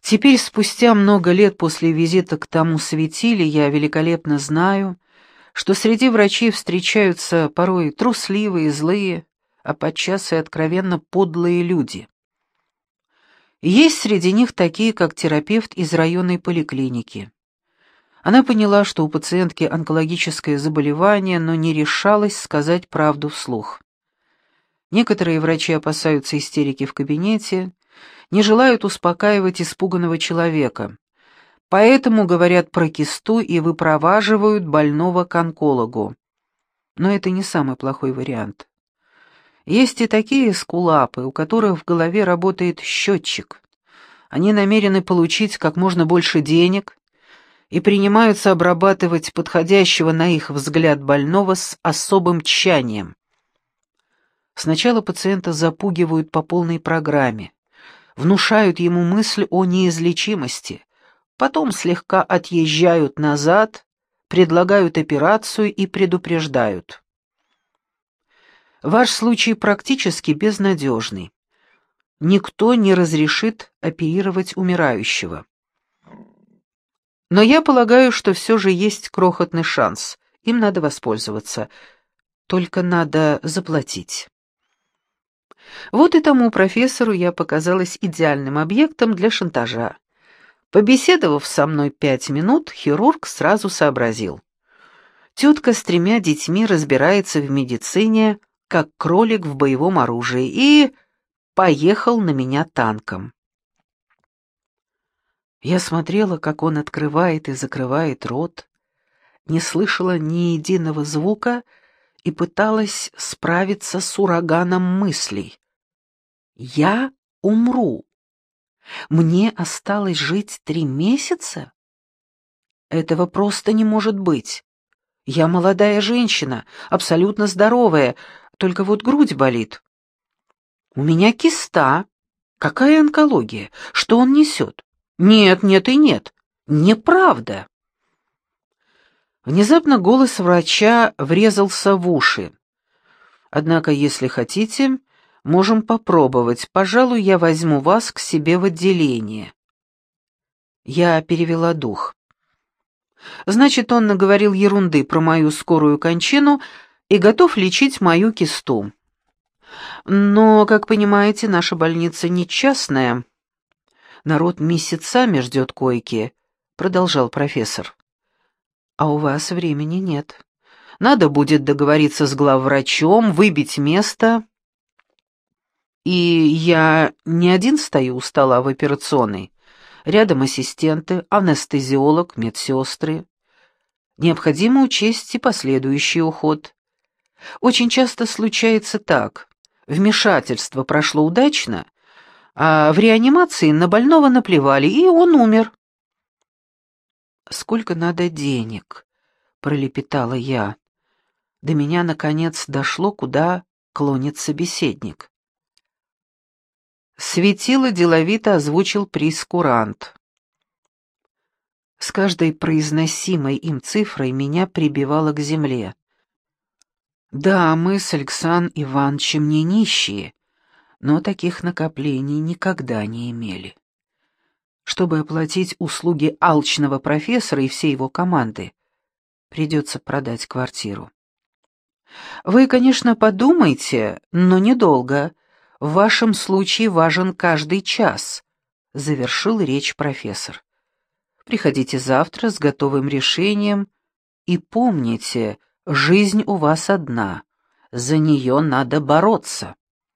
Теперь, спустя много лет после визита к тому светиле, я великолепно знаю, что среди врачей встречаются порой трусливые, злые, а подчас и откровенно подлые люди. Есть среди них такие, как терапевт из районной поликлиники. Она поняла, что у пациентки онкологическое заболевание, но не решалась сказать правду вслух. Некоторые врачи опасаются истерики в кабинете, не желают успокаивать испуганного человека, поэтому говорят про кисту и выпроваживают больного к онкологу. Но это не самый плохой вариант. Есть и такие эскулапы, у которых в голове работает счетчик. Они намерены получить как можно больше денег и принимаются обрабатывать подходящего на их взгляд больного с особым тщанием. Сначала пациента запугивают по полной программе, внушают ему мысль о неизлечимости, потом слегка отъезжают назад, предлагают операцию и предупреждают. Ваш случай практически безнадежный. Никто не разрешит оперировать умирающего. Но я полагаю, что все же есть крохотный шанс. Им надо воспользоваться. Только надо заплатить. Вот и тому профессору я показалась идеальным объектом для шантажа. Побеседовав со мной 5 минут, хирург сразу сообразил. Тетка с 3 детьми разбирается в медицине, как кролик в боевом оружии, и поехал на меня танком. Я смотрела, как он открывает и закрывает рот, не слышала ни единого звука и пыталась справиться с ураганом мыслей. Я умру. Мне осталось жить 3 месяца? Этого просто не может быть. Я молодая женщина, абсолютно здоровая, только вот грудь болит. У меня киста. Какая онкология? Что он несет? Нет, нет и нет. Неправда. Внезапно голос врача врезался в уши. Однако, если хотите, можем попробовать. Пожалуй, я возьму вас к себе в отделение. Я перевела дух. Значит, он наговорил ерунды про мою скорую кончину и готов лечить мою кисту. Но, как понимаете, наша больница не частная. Народ месяцами ждет койки, продолжал профессор. А у вас времени нет. Надо будет договориться с главврачом, выбить место. И я не один стою у стола в операционной. Рядом ассистенты, анестезиолог, медсестры. Необходимо учесть и последующий уход. Очень часто случается так. Вмешательство прошло удачно, а в реанимации на больного наплевали, и он умер. «Сколько надо денег?» — пролепетала я. До меня, наконец, дошло, куда клонит собеседник. Светило деловито озвучил прейскурант. С каждой произносимой им цифрой меня прибивало к земле. Да, мы с Александром Ивановичем не нищие, но таких накоплений никогда не имели. Чтобы оплатить услуги алчного профессора и всей его команды, придется продать квартиру. Вы, конечно, подумайте, но недолго. В вашем случае важен каждый час, завершил речь профессор. Приходите завтра с готовым решением и помните, жизнь у вас одна, за нее надо бороться.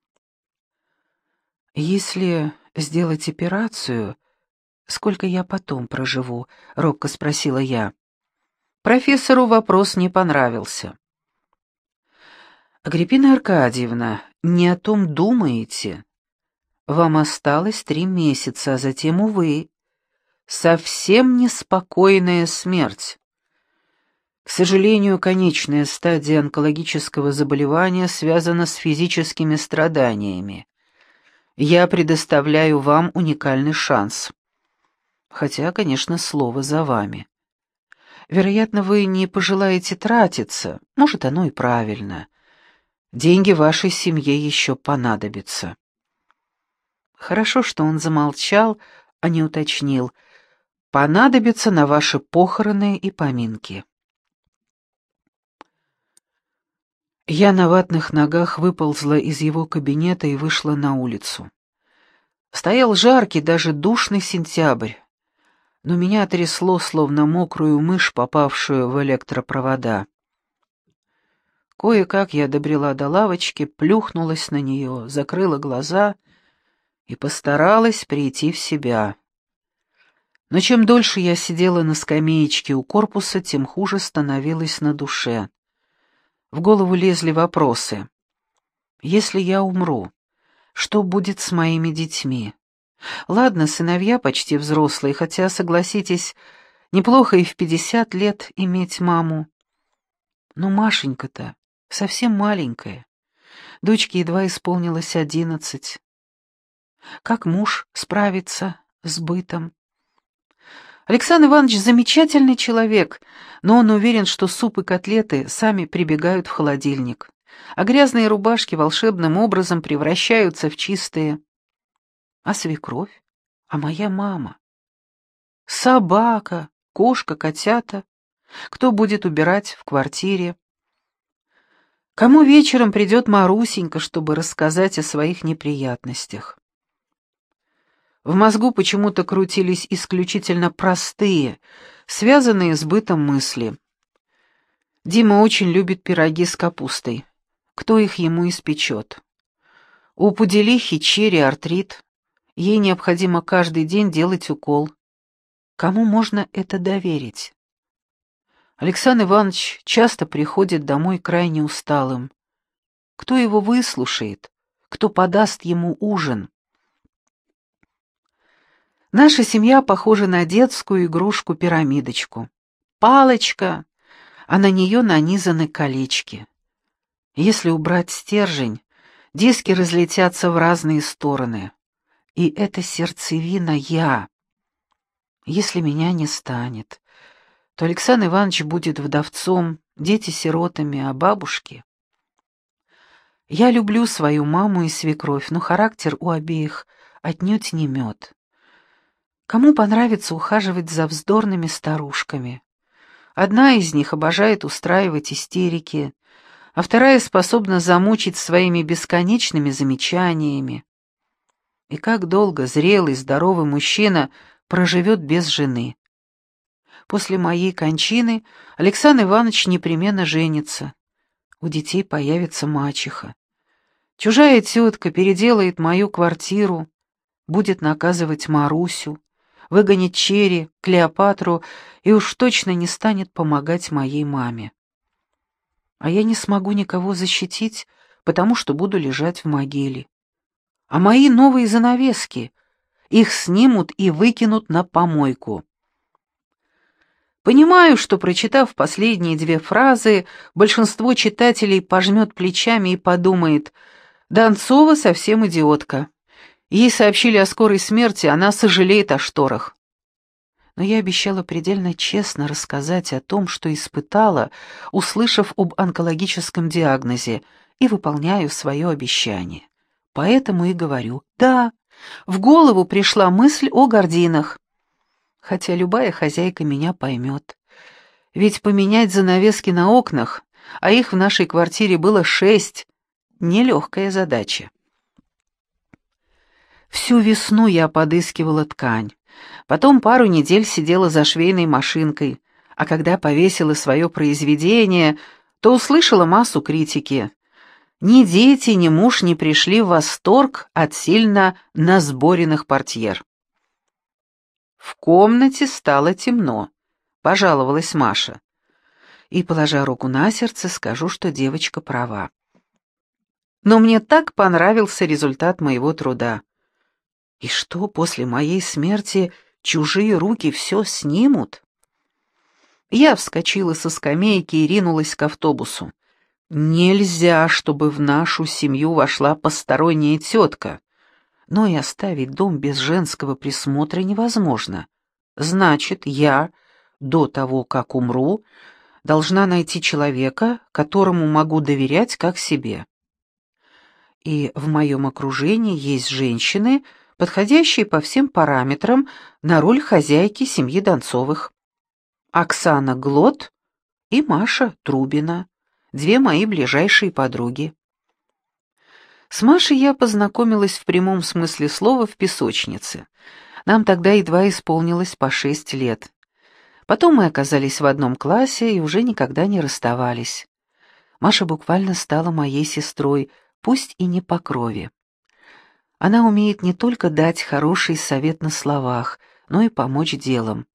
Если сделать операцию, сколько я потом проживу? Робко спросила я. Профессору вопрос не понравился. Агриппина Аркадьевна, не о том думаете. Вам осталось 3 месяца, а затем, увы, совсем неспокойная смерть. К сожалению, конечная стадия онкологического заболевания связана с физическими страданиями. Я предоставляю вам уникальный шанс. Хотя, конечно, слово за вами. Вероятно, вы не пожелаете тратиться, может, оно и правильно. Деньги вашей семье еще понадобятся. Хорошо, что он замолчал, а не уточнил: понадобится на ваши похороны и поминки. Я на ватных ногах выползла из его кабинета и вышла на улицу. Стоял жаркий, даже душный сентябрь, но меня трясло, словно мокрую мышь, попавшую в электропровода. Кое-как я добрела до лавочки, плюхнулась на нее, закрыла глаза и постаралась прийти в себя. Но чем дольше я сидела на скамеечке у корпуса, тем хуже становилось на душе. В голову лезли вопросы. Если я умру, что будет с моими детьми? Ладно, сыновья почти взрослые, хотя, согласитесь, неплохо и в 50 лет иметь маму. Но Машенька-то совсем маленькая. Дочке едва исполнилось 11. Как муж справится с бытом? Александр Иванович замечательный человек, но он уверен, что суп и котлеты сами прибегают в холодильник, а грязные рубашки волшебным образом превращаются в чистые. А свекровь? А моя мама? Собака, кошка, котята? Кто будет убирать в квартире? Кому вечером придет Марусенька, чтобы рассказать о своих неприятностях? В мозгу почему-то крутились исключительно простые, связанные с бытом мысли. Дима очень любит пироги с капустой. Кто их ему испечет? У Пуделихи черри артрит. Ей необходимо каждый день делать укол. Кому можно это доверить? Александр Иванович часто приходит домой крайне усталым. Кто его выслушает? Кто подаст ему ужин? Наша семья похожа на детскую игрушку-пирамидочку. Палочка, а на нее нанизаны колечки. Если убрать стержень, диски разлетятся в разные стороны. И это сердцевина я. Если меня не станет, то Александр Иванович будет вдовцом, дети сиротами, а бабушки... Я люблю свою маму и свекровь, но характер у обеих отнюдь не мед. Кому понравится ухаживать за вздорными старушками? Одна из них обожает устраивать истерики, а вторая способна замучить своими бесконечными замечаниями. И как долго зрелый, здоровый мужчина проживет без жены? После моей кончины Александр Иванович непременно женится. У детей появится мачеха. Чужая тетка переделает мою квартиру, будет наказывать Марусю, выгонит Черри, Клеопатру и уж точно не станет помогать моей маме. А я не смогу никого защитить, потому что буду лежать в могиле. А мои новые занавески, их снимут и выкинут на помойку. Понимаю, что, прочитав последние 2 фразы, большинство читателей пожмет плечами и подумает: Донцова совсем идиотка. Ей сообщили о скорой смерти, она сожалеет о шторах. Но я обещала предельно честно рассказать о том, что испытала, услышав об онкологическом диагнозе, и выполняю свое обещание. Поэтому и говорю: да, в голову пришла мысль о гардинах. Хотя любая хозяйка меня поймет. Ведь поменять занавески на окнах, а их в нашей квартире было 6, нелегкая задача. Всю весну я подыскивала ткань, потом пару недель сидела за швейной машинкой, а когда повесила свое произведение, то услышала массу критики. Ни дети, ни муж не пришли в восторг от сильно насборенных портьер. В комнате стало темно, пожаловалась Маша. И, положа руку на сердце, скажу, что девочка права. Но мне так понравился результат моего труда. И что, после моей смерти чужие руки все снимут? Я вскочила со скамейки и ринулась к автобусу. Нельзя, чтобы в нашу семью вошла посторонняя тетка. Но и оставить дом без женского присмотра невозможно. Значит, я, до того, как умру, должна найти человека, которому могу доверять как себе. И в моем окружении есть женщины, подходящие по всем параметрам на роль хозяйки семьи Донцовых. Оксана Глот и Маша Трубина, две мои ближайшие подруги. С Машей я познакомилась в прямом смысле слова в песочнице. Нам тогда едва исполнилось по 6 лет. Потом мы оказались в одном классе и уже никогда не расставались. Маша буквально стала моей сестрой, пусть и не по крови. Она умеет не только дать хороший совет на словах, но и помочь делом.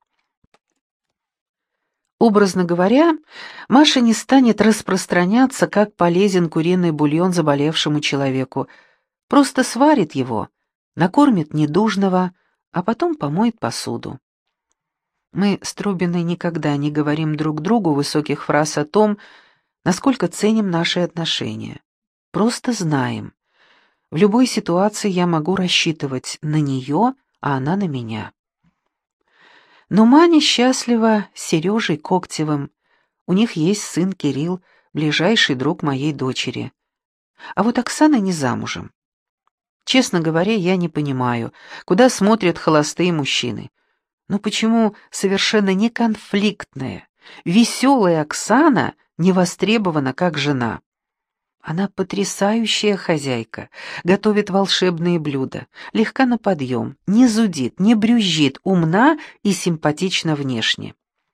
Образно говоря, Маша не станет распространяться, как полезен куриный бульон заболевшему человеку, просто сварит его, накормит недужного, а потом помоет посуду. Мы с Трубиной никогда не говорим друг другу высоких фраз о том, насколько ценим наши отношения. Просто знаем. В любой ситуации я могу рассчитывать на нее, а она на меня. Но Маня счастлива с Сережей Коктевым. У них есть сын Кирилл, ближайший друг моей дочери. А вот Оксана не замужем. Честно говоря, я не понимаю, куда смотрят холостые мужчины. Но почему совершенно неконфликтная, веселая Оксана не востребована как жена? Она потрясающая хозяйка, готовит волшебные блюда, легка на подъем, не зудит, не брюзжит, умна и симпатична внешне.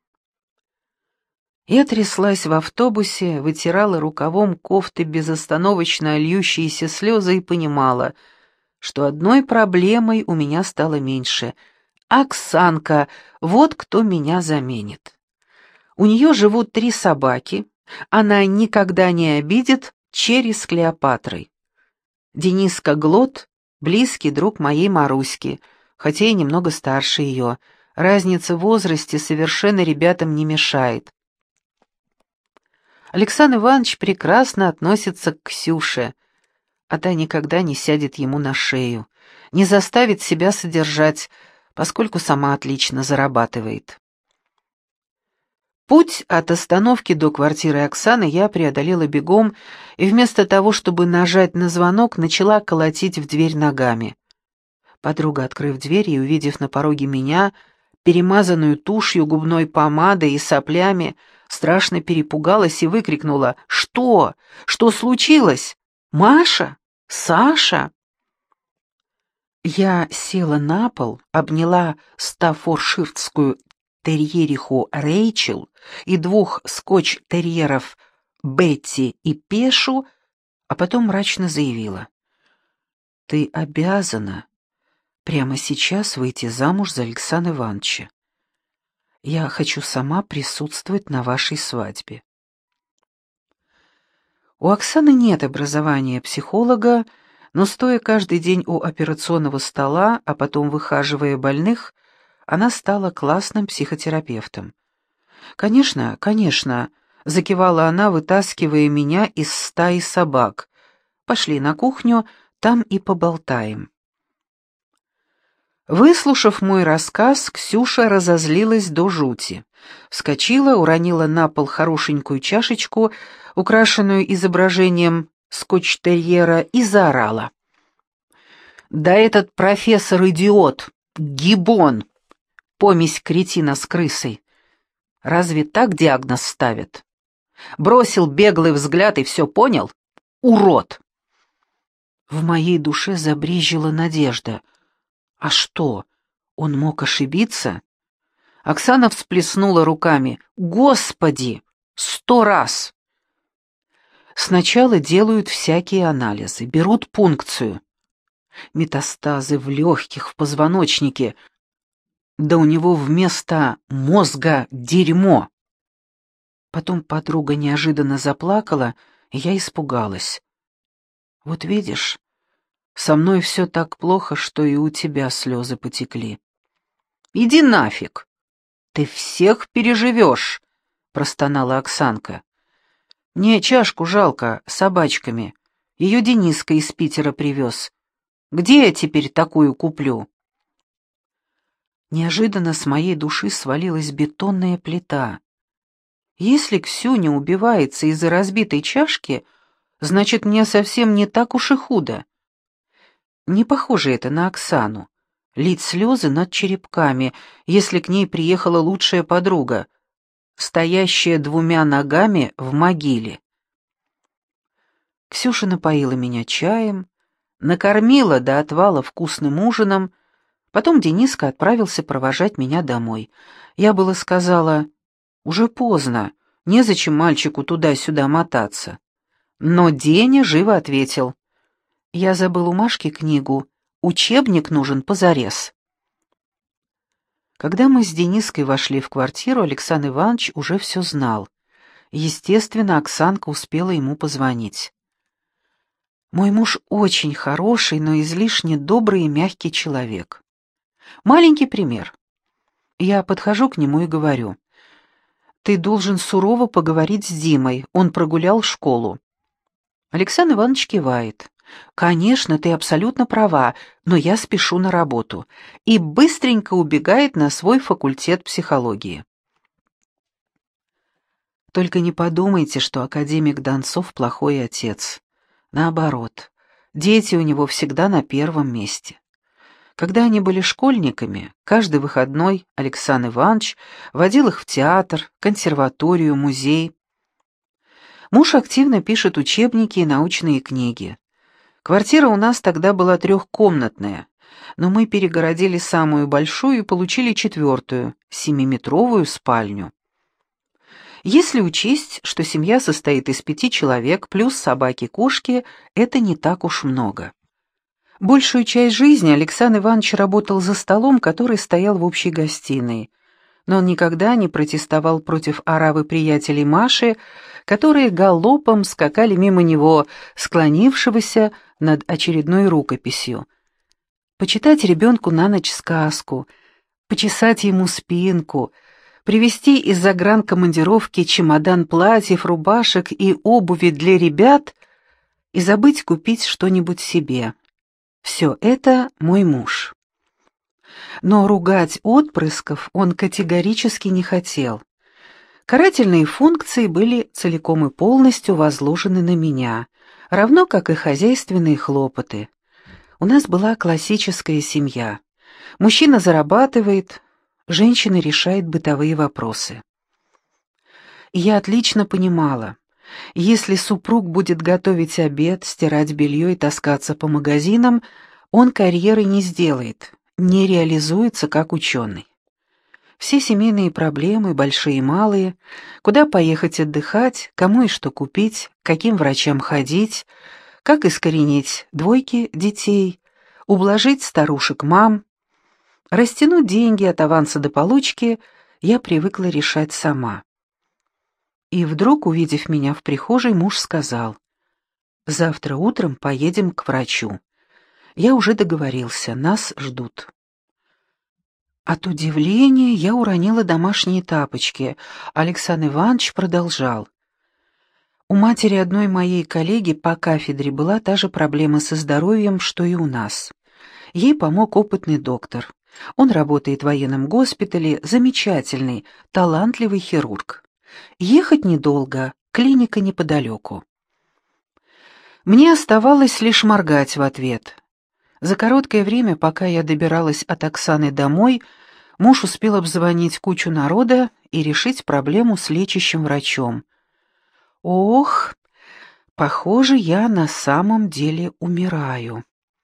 Я тряслась в автобусе, вытирала рукавом кофты безостановочно льющиеся слезы и понимала, что одной проблемой у меня стало меньше. Оксанка, вот кто меня заменит. У нее живут 3 собаки, она никогда не обидит Черри с Клеопатрой. Дениска Глот — близкий друг моей Маруськи, хотя и немного старше ее. Разница в возрасте совершенно ребятам не мешает. Александр Иванович прекрасно относится к Ксюше, а та никогда не сядет ему на шею, не заставит себя содержать, поскольку сама отлично зарабатывает. Путь от остановки до квартиры Оксаны я преодолела бегом и вместо того, чтобы нажать на звонок, начала колотить в дверь ногами. Подруга, открыв дверь и увидев на пороге меня, перемазанную тушью, губной помадой и соплями, страшно перепугалась и выкрикнула: «Что? Что случилось? Маша? Саша?» Я села на пол, обняла стаффордширскую терьериху Рэйчел и 2 скотч-терьеров Бетти и Пешу, а потом мрачно заявила: «Ты обязана прямо сейчас выйти замуж за Александра Ивановича. Я хочу сама присутствовать на вашей свадьбе». У Оксаны нет образования психолога, но стоя каждый день у операционного стола, а потом выхаживая больных, она стала классным психотерапевтом. «Конечно, конечно», — закивала она, вытаскивая меня из стаи собак. «Пошли на кухню, там и поболтаем». Выслушав мой рассказ, Ксюша разозлилась до жути. Вскочила, уронила на пол хорошенькую чашечку, украшенную изображением скотч-терьера, и заорала: «Да этот профессор идиот! Гиббон! Помесь кретина с крысой! Разве так диагноз ставят? Бросил беглый взгляд и все понял? Урод!» В моей душе забрезжила надежда. А что, он мог ошибиться? Оксана всплеснула руками. «Господи! 100 раз!» Сначала делают всякие анализы, берут пункцию. Метастазы в легких, в позвоночнике. Да у него вместо мозга дерьмо. Потом подруга неожиданно заплакала, и я испугалась. «Вот видишь, со мной все так плохо, что и у тебя слезы потекли». «Иди нафиг! Ты всех переживешь!» — простонала Оксанка. «Мне чашку жалко, с собачками. Ее Дениска из Питера привез. Где я теперь такую куплю?» Неожиданно с моей души свалилась бетонная плита. Если Ксюня убивается из-за разбитой чашки, значит, мне совсем не так уж и худо. Не похоже это на Оксану. Лить слезы над черепками, если к ней приехала лучшая подруга, стоящая 2 ногами в могиле. Ксюша напоила меня чаем, накормила до отвала вкусным ужином, потом Дениска отправился провожать меня домой. Я было сказала: «Уже поздно, незачем мальчику туда-сюда мотаться». Но Деня живо ответил: «Я забыл у Машки книгу, учебник нужен позарез». Когда мы с Дениской вошли в квартиру, Александр Иванович уже все знал. Естественно, Оксанка успела ему позвонить. Мой муж очень хороший, но излишне добрый и мягкий человек. Маленький пример. Я подхожу к нему и говорю: «Ты должен сурово поговорить с Димой, он прогулял школу». Александр Иванович кивает. «Конечно, ты абсолютно права, но я спешу на работу», и быстренько убегает на свой факультет психологии. Только не подумайте, что академик Донцов плохой отец. Наоборот, дети у него всегда на первом месте. Когда они были школьниками, каждый выходной Александр Иванович водил их в театр, консерваторию, музей. Муж активно пишет учебники и научные книги. Квартира у нас тогда была 3-комнатная, но мы перегородили самую большую и получили 4-ю, 7-метровую спальню. Если учесть, что семья состоит из 5 человек, плюс собаки-кошки, это не так уж много. Большую часть жизни Александр Иванович работал за столом, который стоял в общей гостиной, но он никогда не протестовал против оравы приятелей Маши, которые галопом скакали мимо него, склонившегося над очередной рукописью. Почитать ребенку на ночь сказку, почесать ему спинку, привезти из загранкомандировки чемодан платьев, рубашек и обуви для ребят и забыть купить что-нибудь себе. Все это мой муж. Но ругать отпрысков он категорически не хотел. Карательные функции были целиком и полностью возложены на меня, равно как и хозяйственные хлопоты. У нас была классическая семья. Мужчина зарабатывает, женщина решает бытовые вопросы. И я отлично понимала, если супруг будет готовить обед, стирать белье и таскаться по магазинам, он карьеры не сделает, не реализуется как ученый. Все семейные проблемы, большие и малые, куда поехать отдыхать, кому и что купить, к каким врачам ходить, как искоренить двойки детей, ублажить старушек-мам, растянуть деньги от аванса до получки, я привыкла решать сама. И вдруг, увидев меня в прихожей, муж сказал: «Завтра утром поедем к врачу. Я уже договорился, нас ждут». От удивления я уронила домашние тапочки. Александр Иванович продолжал. У матери одной моей коллеги по кафедре была та же проблема со здоровьем, что и у нас. Ей помог опытный доктор. Он работает в военном госпитале, замечательный, талантливый хирург. Ехать недолго, клиника неподалеку. Мне оставалось лишь моргать в ответ. За короткое время, пока я добиралась от Оксаны домой, муж успел обзвонить кучу народа и решить проблему с лечащим врачом. Ох, похоже, я на самом деле умираю.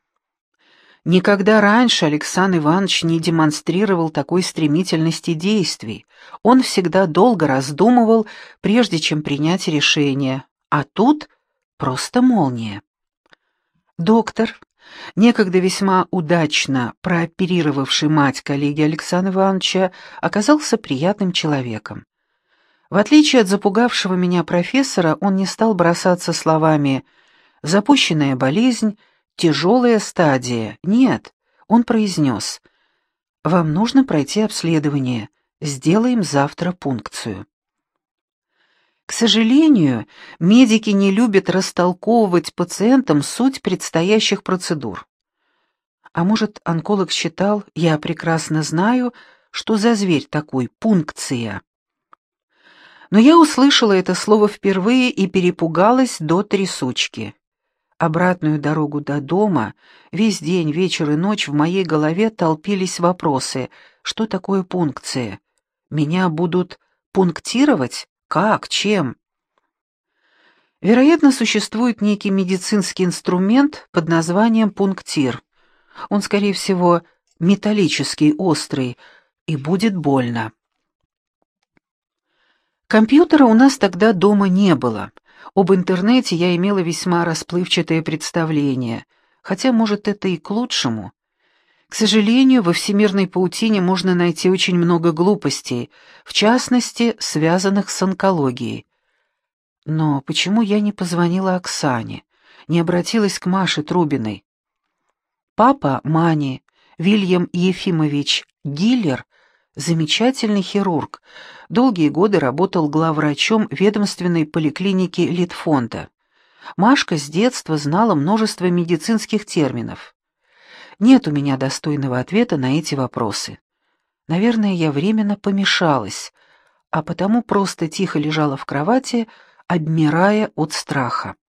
Никогда раньше Александр Иванович не демонстрировал такой стремительности действий. Он всегда долго раздумывал, прежде чем принять решение. А тут просто молния. Доктор, некогда весьма удачно прооперировавший мать коллеги Александра Ивановича, оказался приятным человеком. В отличие от запугавшего меня профессора, он не стал бросаться словами «запущенная болезнь», «тяжелая стадия». Нет, он произнес: «Вам нужно пройти обследование, сделаем завтра пункцию». К сожалению, медики не любят растолковывать пациентам суть предстоящих процедур. А может, онколог считал, я прекрасно знаю, что за зверь такой пункция. Но я услышала это слово впервые и перепугалась до трясучки. обратную дорогу до дома, весь день, вечер и ночь в моей голове толпились вопросы. Что такое пункция? Меня будут пунктировать? Как? Чем? Вероятно, существует некий медицинский инструмент под названием пунктир. Он, скорее всего, металлический, острый, и будет больно. Компьютера у нас тогда дома не было. Об интернете я имела весьма расплывчатое представление, хотя, может, это и к лучшему. К сожалению, во всемирной паутине можно найти очень много глупостей, в частности, связанных с онкологией. Но почему я не позвонила Оксане, не обратилась к Маше Трубиной? Папа Мани, Вильям Ефимович Гиллер, замечательный хирург, долгие годы работал главврачом ведомственной поликлиники Литфонда. Машка с детства знала множество медицинских терминов. Нет у меня достойного ответа на эти вопросы. Наверное, я временно помешалась, а потому просто тихо лежала в кровати, обмирая от страха.